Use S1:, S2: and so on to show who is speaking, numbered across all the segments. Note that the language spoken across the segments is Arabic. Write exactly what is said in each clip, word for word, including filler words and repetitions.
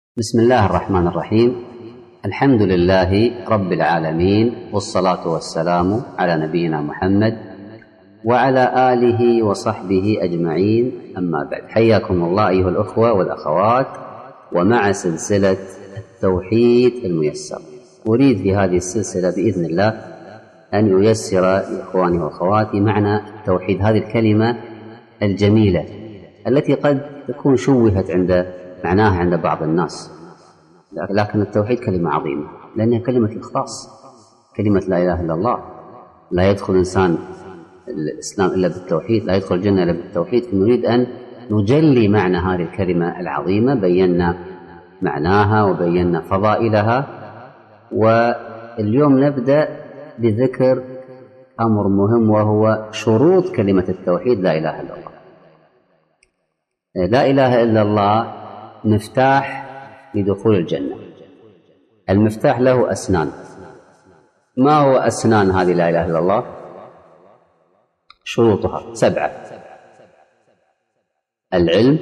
S1: بسم الله الرحمن الرحيم. الحمد لله رب العالمين، والصلاة والسلام على نبينا محمد وعلى آله وصحبه أجمعين، أما بعد. حياكم الله أيها الأخوة والأخوات، ومع سلسلة التوحيد الميسر. أريد في هذه السلسلة بإذن الله أن ييسر لإخواني وأخواتي معنى التوحيد، هذه الكلمة الجميلة التي قد تكون شوهت عند معناها عند بعض الناس، لكن التوحيد كلمة عظيمة، لأنها كلمة الإخلاص، كلمة لا إله إلا الله. لا يدخل إنسان الإسلام إلا بالتوحيد، لا يدخل الجنة إلا بالتوحيد. فنريد أن نجلي معنى هذه الكلمة العظيمة، بينا معناها وبينا فضائلها. واليوم نبدأ بذكر أمر مهم، وهو شروط كلمة التوحيد لا إله إلا الله. لا إله إلا الله مفتاح لدخول الجنة. المفتاح له أسنان. ما هو أسنان هذه لا إله إلا الله؟ شروطها سبعة: العلم،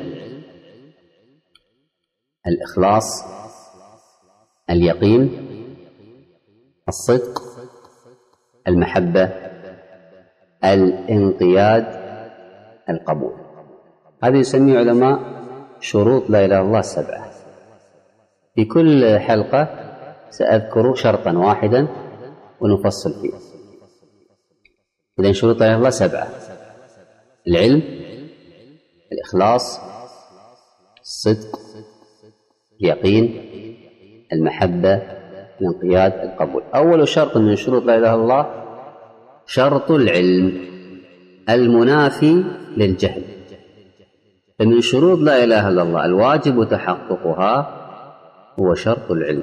S1: الإخلاص، اليقين، الصدق، المحبة، الانقياد، القبول. هذه يسميه علماء شروط لا إله إلا الله السبعة. في كل حلقة سأذكر شرطا واحدا ونفصل فيه. إذن شروط لا إله إلا الله سبعة: العلم، الإخلاص، الصدق، اليقين، المحبة، الانقياد، القبول. أول شرط من شروط لا إله إلا الله شرط العلم المنافي للجهل. فمن شروط لا إله إلا الله الواجب تحققها هو شرط العلم،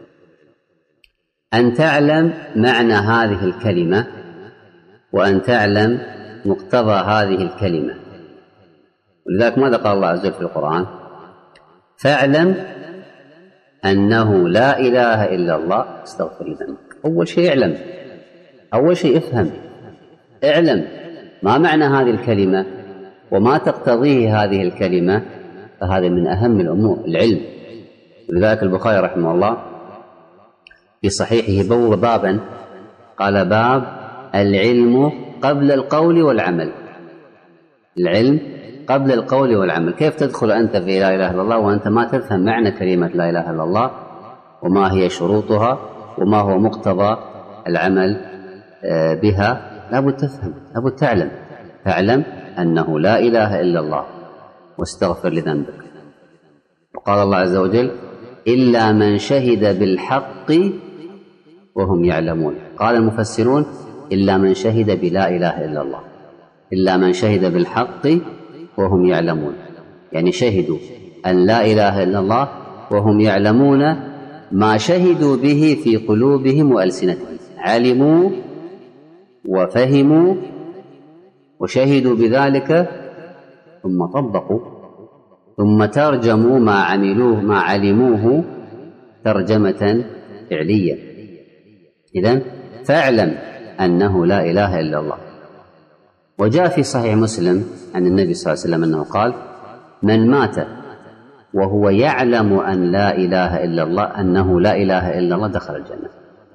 S1: أن تعلم معنى هذه الكلمة وأن تعلم مقتضى هذه الكلمة. ولذلك ماذا قال الله عز وجل في القرآن؟ فاعلم أنه لا إله إلا الله استغفر لذنبك. أول شيء اعلم، أول شيء افهم، اعلم ما معنى هذه الكلمة وما تقتضيه هذه الكلمة، فهذا من أهم الأمور، العلم. ولذلك البخاري رحمه الله في صحيحه بوب بابا قال: باب العلم قبل القول والعمل. العلم قبل القول والعمل. كيف تدخل أنت في لا إله إلا الله وأنت ما تفهم معنى كلمة لا إله إلا الله وما هي شروطها وما هو مقتضى العمل بها؟ لابد تفهم، لابد تعلم. فاعلم أنه لا إله إلا الله واستغفر لذنبك. وقال الله عز وجل: إلا من شهد بالحق وهم يعلمون. قال المفسرون: إلا من شهد بلا إله إلا الله، إلا من شهد بالحق وهم يعلمون، يعني شهدوا أن لا إله إلا الله وهم يعلمون ما شهدوا به في قلوبهم وألسنتهم. علموا وفهموا وشهدوا بذلك ثم طبقوا، ثم ترجموا ما عملوه ما علموه ترجمة فعلية. إذن فاعلم أنه لا إله إلا الله. وجاء في صحيح مسلم عن النبي صلى الله عليه وسلم أنه قال: من مات وهو يعلم أن لا إله إلا الله أنه لا إله إلا الله دخل الجنة.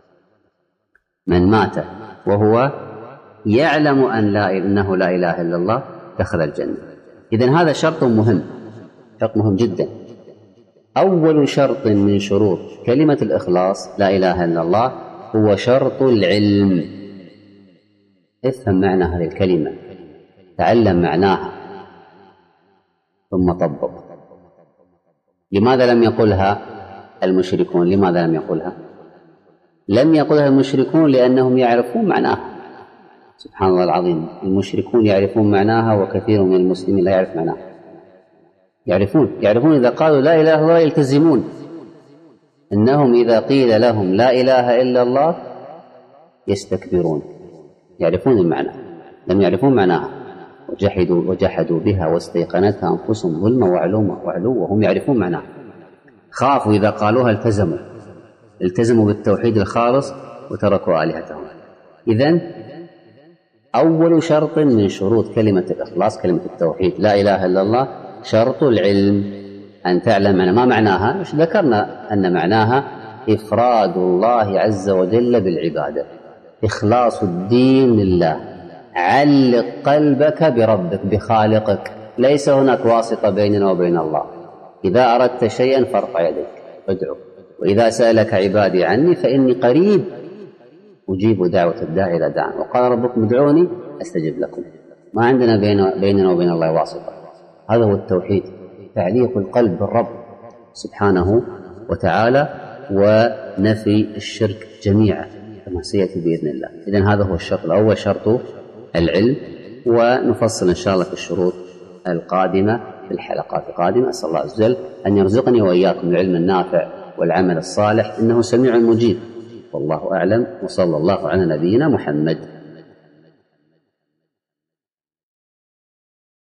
S1: من مات وهو يعلم أن لا إنه لا إله إلا الله دخل الجنة. إذن هذا شرط مهم، شرط مهم جدا. أول شرط من شروط كلمة الإخلاص لا إله إلا الله هو شرط العلم. افهم معنى هذه الكلمة، تعلم معناها ثم طبق. لماذا لم يقلها المشركون؟ لماذا لم يقلها؟ لم يقلها المشركون لأنهم يعرفون معناها. سبحان الله العظيم، المشركون يعرفون معناها وكثير من المسلمين لا يعرف معناها. يعرفون يعرفون إذا قالوا لا إله إلا الله يلتزمون. إنهم إذا قيل لهم لا إله إلا الله يستكبرون. يعرفون المعنى، لم يعرفون معناها. وجحدوا وجحدوا بها واستيقنتها أنفسهم ظلما وعلوا وهم يعرفون معناها. خافوا إذا قالوها التزموا التزموا بالتوحيد الخالص وتركوا آلهتهم. إذن أول شرط من شروط كلمة الإخلاص كلمة التوحيد لا إله إلا الله شرط العلم، أن تعلم أن ما معناها، مش ذكرنا أن معناها إفراد الله عز وجل بالعبادة، إخلاص الدين لله، علق قلبك بربك بخالقك، ليس هناك واسطة بيننا وبين الله. إذا أردت شيئا فارفع يديك وادعو، وإذا سألك عبادي عني فإني قريب أجيب دعوة الداعي إذا دعان، وقال ربكم ادعوني أستجب لكم. ما عندنا بيننا وبين الله واسطة. هذا هو التوحيد، تعليق القلب بالرب سبحانه وتعالى، ونفي الشرك جميعا كما سيأتي بإذن الله. إذن هذا هو الشرط الأول، شرط العلم، ونفصل إن شاء الله في الشروط القادمة في الحلقات القادمة. أسأل الله عز وجل أن يرزقني وإياكم العلم النافع والعمل الصالح، إنه سميع مجيب. والله أعلم، وصلى الله على نبينا محمد.